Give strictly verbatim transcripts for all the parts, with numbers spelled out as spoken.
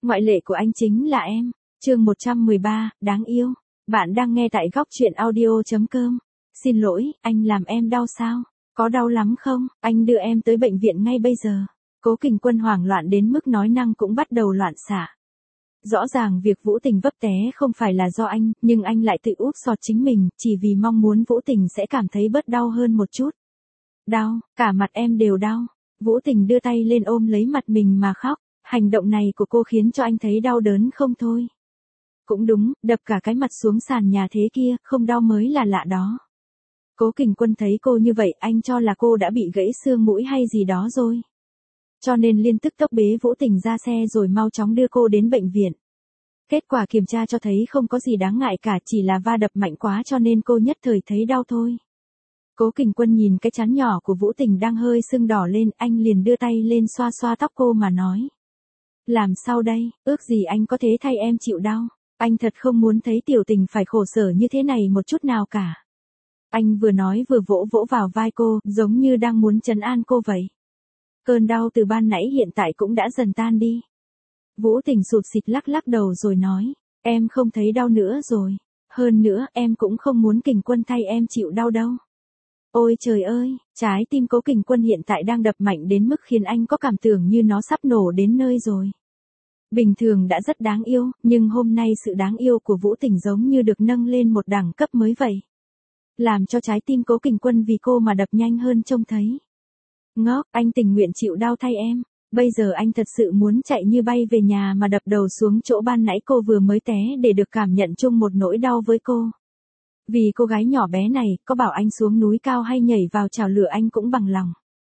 Ngoại lệ của anh chính là em. Chương một trăm mười ba, đáng yêu. Bạn đang nghe tại góc truyện audio chấm com. Xin lỗi, anh làm em đau sao? Có đau lắm không? Anh đưa em tới bệnh viện ngay bây giờ. Cố Kình Quân hoảng loạn đến mức nói năng cũng bắt đầu loạn xạ. Rõ ràng việc Vũ Tình vấp té không phải là do anh, nhưng anh lại tự úp sọt chính mình, chỉ vì mong muốn Vũ Tình sẽ cảm thấy bớt đau hơn một chút. Đau, cả mặt em đều đau. Vũ Tình đưa tay lên ôm lấy mặt mình mà khóc. Hành động này của cô khiến cho anh thấy đau đớn không thôi. Cũng đúng, đập cả cái mặt xuống sàn nhà thế kia, không đau mới là lạ đó. Cố Kình Quân thấy cô như vậy, anh cho là cô đã bị gãy xương mũi hay gì đó rồi. Cho nên liên tức tốc bế Vũ Tình ra xe rồi mau chóng đưa cô đến bệnh viện. Kết quả kiểm tra cho thấy không có gì đáng ngại cả, chỉ là va đập mạnh quá cho nên cô nhất thời thấy đau thôi. Cố Kình Quân nhìn cái trán nhỏ của Vũ Tình đang hơi sưng đỏ lên, anh liền đưa tay lên xoa xoa tóc cô mà nói. Làm sao đây, ước gì anh có thế thay em chịu đau. Anh thật không muốn thấy Tiểu Tình phải khổ sở như thế này một chút nào cả. Anh vừa nói vừa vỗ vỗ vào vai cô, giống như đang muốn trấn an cô vậy. Cơn đau từ ban nãy hiện tại cũng đã dần tan đi. Vũ Tình sụt sịt lắc lắc đầu rồi nói, em không thấy đau nữa rồi. Hơn nữa, em cũng không muốn Kình Quân thay em chịu đau đâu. Ôi trời ơi, trái tim Cố Kình Quân hiện tại đang đập mạnh đến mức khiến anh có cảm tưởng như nó sắp nổ đến nơi rồi. Bình thường đã rất đáng yêu, nhưng hôm nay sự đáng yêu của Vũ Tình giống như được nâng lên một đẳng cấp mới vậy. Làm cho trái tim Cố Kình Quân vì cô mà đập nhanh hơn trông thấy. Ngốc, anh tình nguyện chịu đau thay em. Bây giờ anh thật sự muốn chạy như bay về nhà mà đập đầu xuống chỗ ban nãy cô vừa mới té để được cảm nhận chung một nỗi đau với cô. Vì cô gái nhỏ bé này, có bảo anh xuống núi cao hay nhảy vào chảo lửa anh cũng bằng lòng.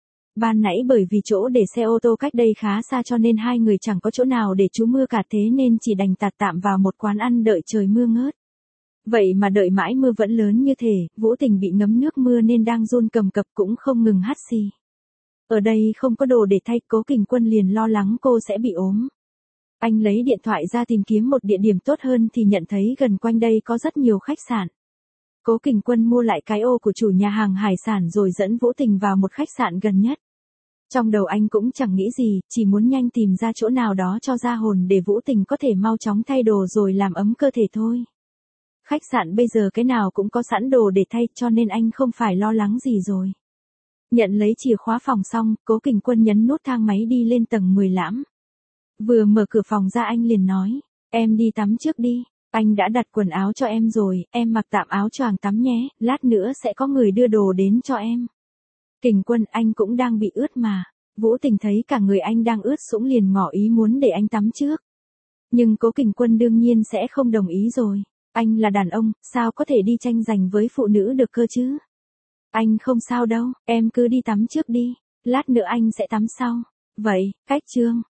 Ban nãy bởi vì chỗ để xe ô tô cách đây khá xa cho nên hai người chẳng có chỗ nào để trú mưa cả, thế nên chỉ đành tạt tạm vào một quán ăn đợi trời mưa ngớt. Vậy mà đợi mãi mưa vẫn lớn như thể, Vũ Tình bị ngấm nước mưa nên đang run cầm cập cũng không ngừng hắt xì. Ở đây không có đồ để thay, Cố Kình Quân liền lo lắng cô sẽ bị ốm. Anh lấy điện thoại ra tìm kiếm một địa điểm tốt hơn thì nhận thấy gần quanh đây có rất nhiều khách sạn. Cố Kình Quân mua lại cái ô của chủ nhà hàng hải sản rồi dẫn Vũ Tình vào một khách sạn gần nhất. Trong đầu anh cũng chẳng nghĩ gì, chỉ muốn nhanh tìm ra chỗ nào đó cho ra hồn để Vũ Tình có thể mau chóng thay đồ rồi làm ấm cơ thể thôi. Khách sạn bây giờ cái nào cũng có sẵn đồ để thay cho nên anh không phải lo lắng gì rồi. Nhận lấy chìa khóa phòng xong, Cố Kình Quân nhấn nút thang máy đi lên tầng mười lãm. Vừa mở cửa phòng ra anh liền nói, em đi tắm trước đi. Anh đã đặt quần áo cho em rồi, em mặc tạm áo choàng tắm nhé, lát nữa sẽ có người đưa đồ đến cho em. Kình Quân, anh cũng đang bị ướt mà. Vũ Tình thấy cả người anh đang ướt sũng liền ngỏ ý muốn để anh tắm trước. Nhưng Cố Kình Quân đương nhiên sẽ không đồng ý rồi. Anh là đàn ông, sao có thể đi tranh giành với phụ nữ được cơ chứ? Anh không sao đâu, em cứ đi tắm trước đi, lát nữa anh sẽ tắm sau. Vậy, cách chương.